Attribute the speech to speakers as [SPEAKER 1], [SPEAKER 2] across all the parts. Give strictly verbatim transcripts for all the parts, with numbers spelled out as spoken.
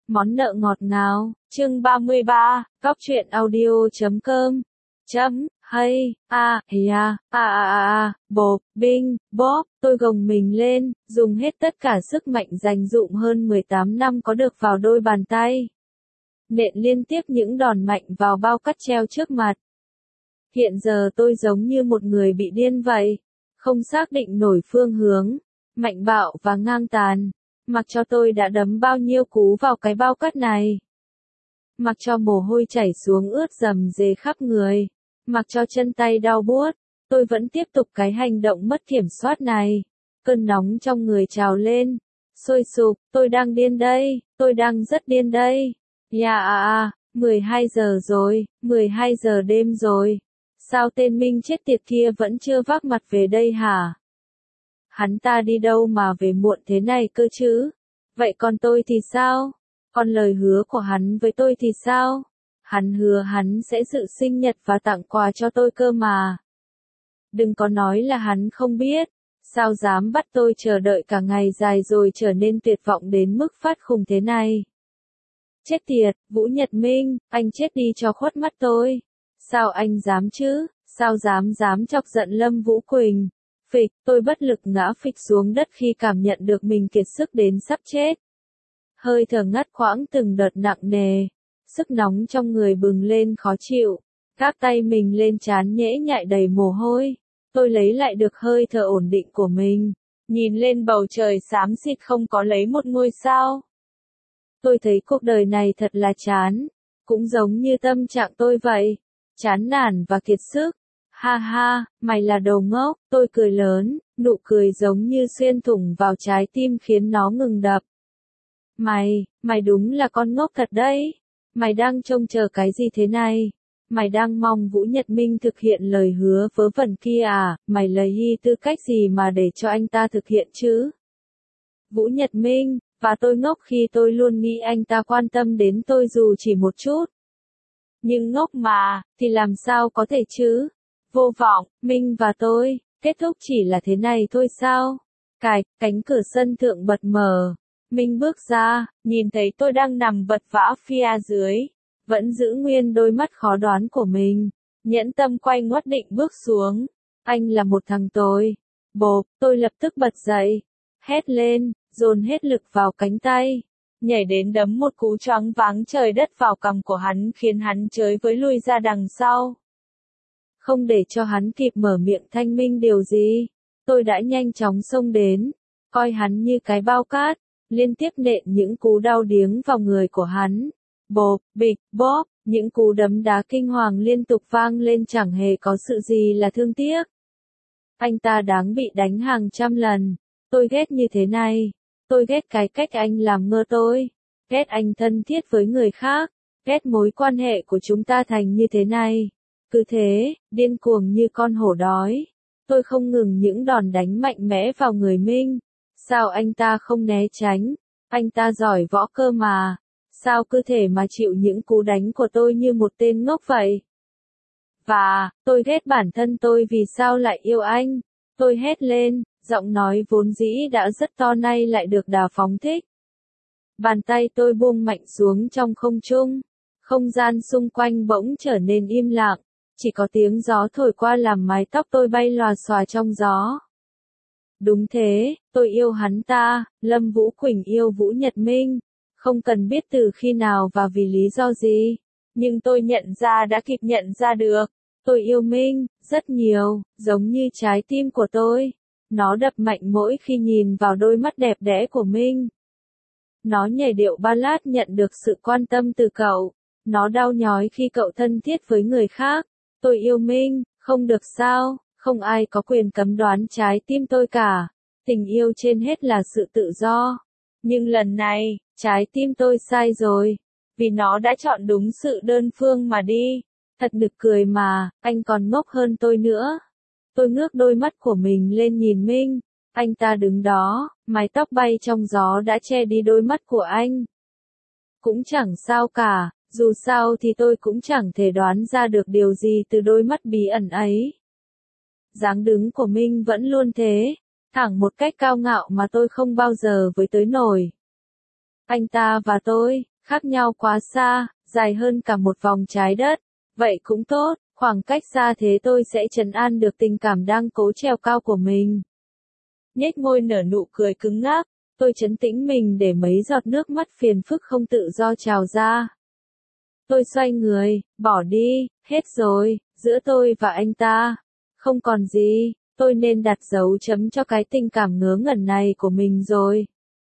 [SPEAKER 1] Món nợ ngọt ngào, chương ba mươi ba, góc truyện audio chấm com, chấm, hay, a, à, a, a, a, a, bộp, binh, bóp, tôi gồng mình lên, dùng hết tất cả sức mạnh dành dụm hơn mười tám năm có được vào đôi bàn tay. Nện liên tiếp những đòn mạnh vào bao cắt treo trước mặt. Hiện giờ tôi giống như một người bị điên vậy, không xác định nổi phương hướng, mạnh bạo và ngang tàn. Mặc cho tôi đã đấm bao nhiêu cú vào cái bao cắt này. Mặc cho mồ hôi chảy xuống ướt rầm rề khắp người. Mặc cho chân tay đau buốt, tôi vẫn tiếp tục cái hành động mất kiểm soát này. Cơn nóng trong người trào lên, sôi sục, tôi đang điên đây, tôi đang rất điên đây. Ya à à, mười hai giờ rồi, mười hai giờ đêm rồi. Sao tên Minh chết tiệt kia vẫn chưa vác mặt về đây hả? Hắn ta đi đâu mà về muộn thế này cơ chứ? Vậy còn tôi thì sao? Còn lời hứa của hắn với tôi thì sao? Hắn hứa hắn sẽ dự sinh nhật và tặng quà cho tôi cơ mà. Đừng có nói là hắn không biết. Sao dám bắt tôi chờ đợi cả ngày dài rồi trở nên tuyệt vọng đến mức phát khùng thế này? Chết tiệt, Vũ Nhật Minh, anh chết đi cho khuất mắt tôi. Sao anh dám chứ? Sao dám dám chọc giận Lâm Vũ Quỳnh? Phịch, tôi bất lực ngã phịch xuống đất khi cảm nhận được mình kiệt sức đến sắp chết. Hơi thở ngắt quãng từng đợt nặng nề, sức nóng trong người bừng lên khó chịu, gác tay mình lên trán nhễ nhại đầy mồ hôi. Tôi lấy lại được hơi thở ổn định của mình, nhìn lên bầu trời xám xịt không có lấy một ngôi sao. Tôi thấy cuộc đời này thật là chán, cũng giống như tâm trạng tôi vậy, chán nản và kiệt sức. Ha ha, mày là đồ ngốc, tôi cười lớn, nụ cười giống như xuyên thủng vào trái tim khiến nó ngừng đập. Mày, mày đúng là con ngốc thật đấy. Mày đang trông chờ cái gì thế này? Mày đang mong Vũ Nhật Minh thực hiện lời hứa vớ vẩn kia à? Mày lấy y tư cách gì mà để cho anh ta thực hiện chứ? Vũ Nhật Minh, và tôi ngốc khi tôi luôn nghĩ anh ta quan tâm đến tôi dù chỉ một chút. Nhưng ngốc mà, thì làm sao có thể chứ? Vô vọng, Minh và tôi, kết thúc chỉ là thế này thôi sao? Cạch, cánh cửa sân thượng bật mở. Minh bước ra, nhìn thấy tôi đang nằm vật vã phía dưới. Vẫn giữ nguyên đôi mắt khó đoán của mình. Nhẫn tâm quay ngoắt định bước xuống. Anh là một thằng tồi. Bộp, tôi lập tức bật dậy. Hét lên, dồn hết lực vào cánh tay. Nhảy đến đấm một cú choáng váng trời đất vào cằm của hắn khiến hắn chới với lui ra đằng sau. Không để cho hắn kịp mở miệng thanh minh điều gì, tôi đã nhanh chóng xông đến, coi hắn như cái bao cát, liên tiếp nện những cú đau điếng vào người của hắn. Bộp, bịch, bóp, những cú đấm đá kinh hoàng liên tục vang lên chẳng hề có sự gì là thương tiếc. Anh ta đáng bị đánh hàng trăm lần, tôi ghét như thế này, tôi ghét cái cách anh làm ngơ tôi, ghét anh thân thiết với người khác, ghét mối quan hệ của chúng ta thành như thế này. Cứ thế, điên cuồng như con hổ đói. Tôi không ngừng những đòn đánh mạnh mẽ vào người Minh. Sao anh ta không né tránh? Anh ta giỏi võ cơ mà. Sao cứ thể mà chịu những cú đánh của tôi như một tên ngốc vậy? Và, tôi ghét bản thân tôi vì sao lại yêu anh. Tôi hét lên, giọng nói vốn dĩ đã rất to nay lại được đà phóng thích. Bàn tay tôi buông mạnh xuống trong không trung. Không gian xung quanh bỗng trở nên im lặng. Chỉ có tiếng gió thổi qua làm mái tóc tôi bay lòa xòa trong gió. Đúng thế, tôi yêu hắn ta, Lâm Vũ Quỳnh yêu Vũ Nhật Minh. Không cần biết từ khi nào và vì lý do gì. Nhưng tôi nhận ra đã kịp nhận ra được. Tôi yêu Minh, rất nhiều, giống như trái tim của tôi. Nó đập mạnh mỗi khi nhìn vào đôi mắt đẹp đẽ của Minh. Nó nhảy điệu ballad nhận được sự quan tâm từ cậu. Nó đau nhói khi cậu thân thiết với người khác. Tôi yêu Minh, không được sao, không ai có quyền cấm đoán trái tim tôi cả. Tình yêu trên hết là sự tự do. Nhưng lần này, trái tim tôi sai rồi. Vì nó đã chọn đúng sự đơn phương mà đi. Thật nực cười mà, anh còn ngốc hơn tôi nữa. Tôi ngước đôi mắt của mình lên nhìn Minh. Anh ta đứng đó, mái tóc bay trong gió đã che đi đôi mắt của anh. Cũng chẳng sao cả. Dù sao thì tôi cũng chẳng thể đoán ra được điều gì từ đôi mắt bí ẩn ấy. Dáng đứng của Minh vẫn luôn thế, thẳng một cách cao ngạo mà tôi không bao giờ với tới nổi. Anh ta và tôi, khác nhau quá xa, dài hơn cả một vòng trái đất. Vậy cũng tốt, khoảng cách xa thế tôi sẽ trấn an được tình cảm đang cố trèo cao của mình. Nhếch môi nở nụ cười cứng ngắc, tôi trấn tĩnh mình để mấy giọt nước mắt phiền phức không tự do trào ra. Tôi xoay người, bỏ đi, hết rồi, giữa tôi và anh ta. Không còn gì, tôi nên đặt dấu chấm cho cái tình cảm ngớ ngẩn này của mình rồi.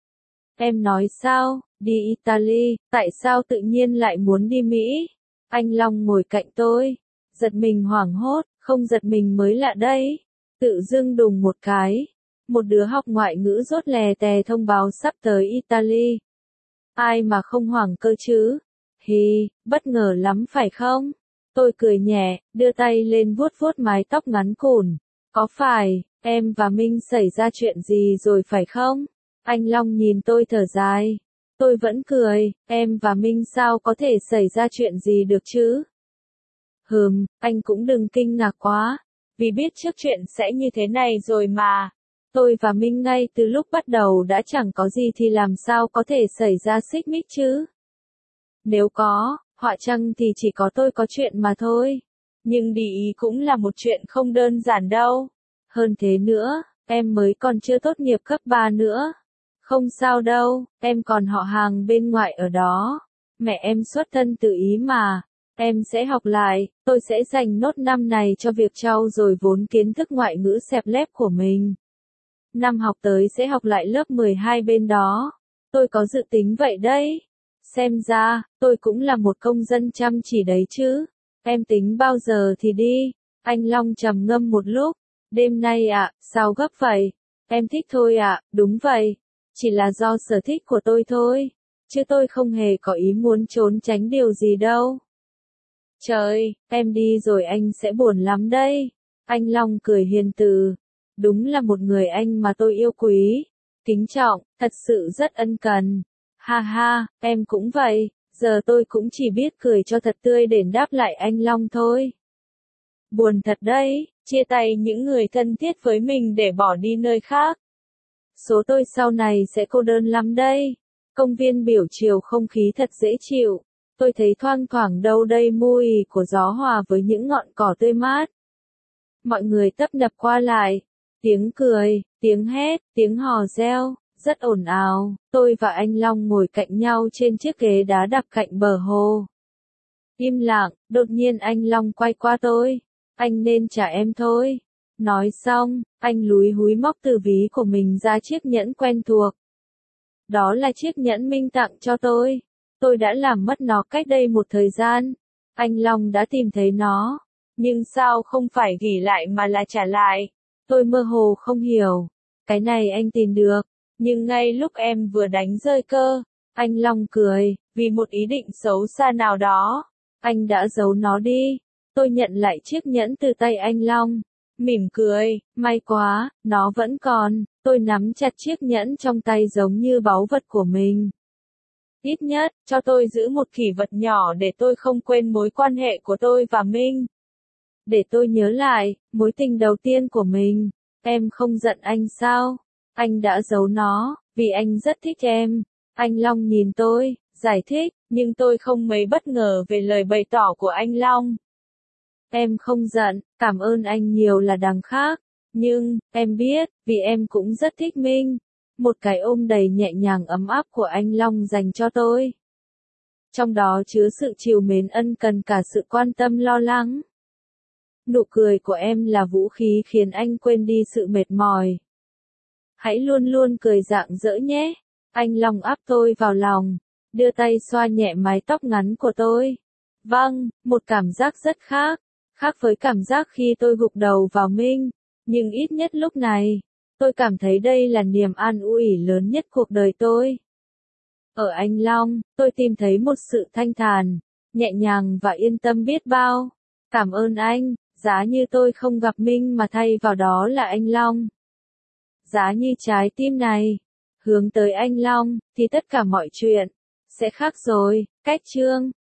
[SPEAKER 1] Em nói sao, đi Italy, tại sao tự nhiên lại muốn đi Mỹ? Anh Long ngồi cạnh tôi, giật mình hoảng hốt, không giật mình mới lạ đây. Tự dưng đùng một cái, một đứa học ngoại ngữ rốt lè tè thông báo sắp tới Italy. Ai mà không hoảng cơ chứ? Hì, bất ngờ lắm phải không? Tôi cười nhẹ, đưa tay lên vuốt vuốt mái tóc ngắn cùn. Có phải, em và Minh xảy ra chuyện gì rồi phải không? Anh Long nhìn tôi thở dài. Tôi vẫn cười, em và Minh sao có thể xảy ra chuyện gì được chứ? Hừm, anh cũng đừng kinh ngạc quá, vì biết trước chuyện sẽ như thế này rồi mà. Tôi và Minh ngay từ lúc bắt đầu đã chẳng có gì thì làm sao có thể xảy ra xích mích chứ? Nếu có, họa chăng thì chỉ có tôi có chuyện mà thôi. Nhưng đi Ý cũng là một chuyện không đơn giản đâu. Hơn thế nữa, em mới còn chưa tốt nghiệp cấp ba nữa. Không sao đâu, em còn họ hàng bên ngoại ở đó. Mẹ em xuất thân từ Ý mà. Em sẽ học lại, tôi sẽ dành nốt năm này cho việc trau dồi vốn kiến thức ngoại ngữ xẹp lép của mình. Năm học tới sẽ học lại lớp mười hai bên đó. Tôi có dự tính vậy đấy. Xem ra, tôi cũng là một công dân chăm chỉ đấy chứ. Em tính bao giờ thì đi? Anh Long trầm ngâm một lúc. Đêm nay ạ, à, sao gấp vậy? Em thích thôi ạ, à, đúng vậy. Chỉ là do sở thích của tôi thôi. Chứ tôi không hề có ý muốn trốn tránh điều gì đâu. Trời, em đi rồi anh sẽ buồn lắm đây. Anh Long cười hiền từ. Đúng là một người anh mà tôi yêu quý. Kính trọng, thật sự rất ân cần. Ha ha, em cũng vậy, giờ tôi cũng chỉ biết cười cho thật tươi để đáp lại anh Long thôi. Buồn thật đấy, chia tay những người thân thiết với mình để bỏ đi nơi khác. Số tôi sau này sẽ cô đơn lắm đây. Công viên biểu chiều không khí thật dễ chịu. Tôi thấy thoang thoảng đâu đây mùi của gió hòa với những ngọn cỏ tươi mát. Mọi người tấp nập qua lại. Tiếng cười, tiếng hét, tiếng hò reo. Rất ồn ào, tôi và anh Long ngồi cạnh nhau trên chiếc ghế đá đặt cạnh bờ hồ. Im lặng, đột nhiên anh Long quay qua tôi. Anh nên trả em thôi. Nói xong, anh lúi húi móc từ ví của mình ra chiếc nhẫn quen thuộc. Đó là chiếc nhẫn Minh tặng cho tôi. Tôi đã làm mất nó cách đây một thời gian. Anh Long đã tìm thấy nó. Nhưng sao không phải gỉ lại mà là trả lại? Tôi mơ hồ không hiểu. Cái này anh tìm được. Nhưng ngay lúc em vừa đánh rơi cơ, anh Long cười, vì một ý định xấu xa nào đó, anh đã giấu nó đi. Tôi nhận lại chiếc nhẫn từ tay anh Long, mỉm cười, may quá, nó vẫn còn. Tôi nắm chặt chiếc nhẫn trong tay giống như báu vật của mình. Ít nhất, cho tôi giữ một kỷ vật nhỏ để tôi không quên mối quan hệ của tôi và Minh. Để tôi nhớ lại, mối tình đầu tiên của mình. Em không giận anh sao? Anh đã giấu nó, vì anh rất thích em. Anh Long nhìn tôi, giải thích, nhưng tôi không mấy bất ngờ về lời bày tỏ của anh Long. Em không giận, cảm ơn anh nhiều là đằng khác. Nhưng, em biết, vì em cũng rất thích Minh. Một cái ôm đầy nhẹ nhàng ấm áp của anh Long dành cho tôi. Trong đó chứa sự trìu mến ân cần cả sự quan tâm lo lắng. Nụ cười của em là vũ khí khiến anh quên đi sự mệt mỏi. Hãy luôn luôn cười rạng rỡ nhé. Anh Long áp tôi vào lòng, đưa tay xoa nhẹ mái tóc ngắn của tôi. Vâng, một cảm giác rất khác, khác với cảm giác khi tôi gục đầu vào Minh, nhưng ít nhất lúc này, tôi cảm thấy đây là niềm an ủi lớn nhất cuộc đời tôi. Ở anh Long, tôi tìm thấy một sự thanh thản, nhẹ nhàng và yên tâm biết bao. Cảm ơn anh, giá như tôi không gặp Minh mà thay vào đó là anh Long. Giá như trái tim này hướng tới anh Long, thì tất cả mọi chuyện sẽ khác rồi. Cách chương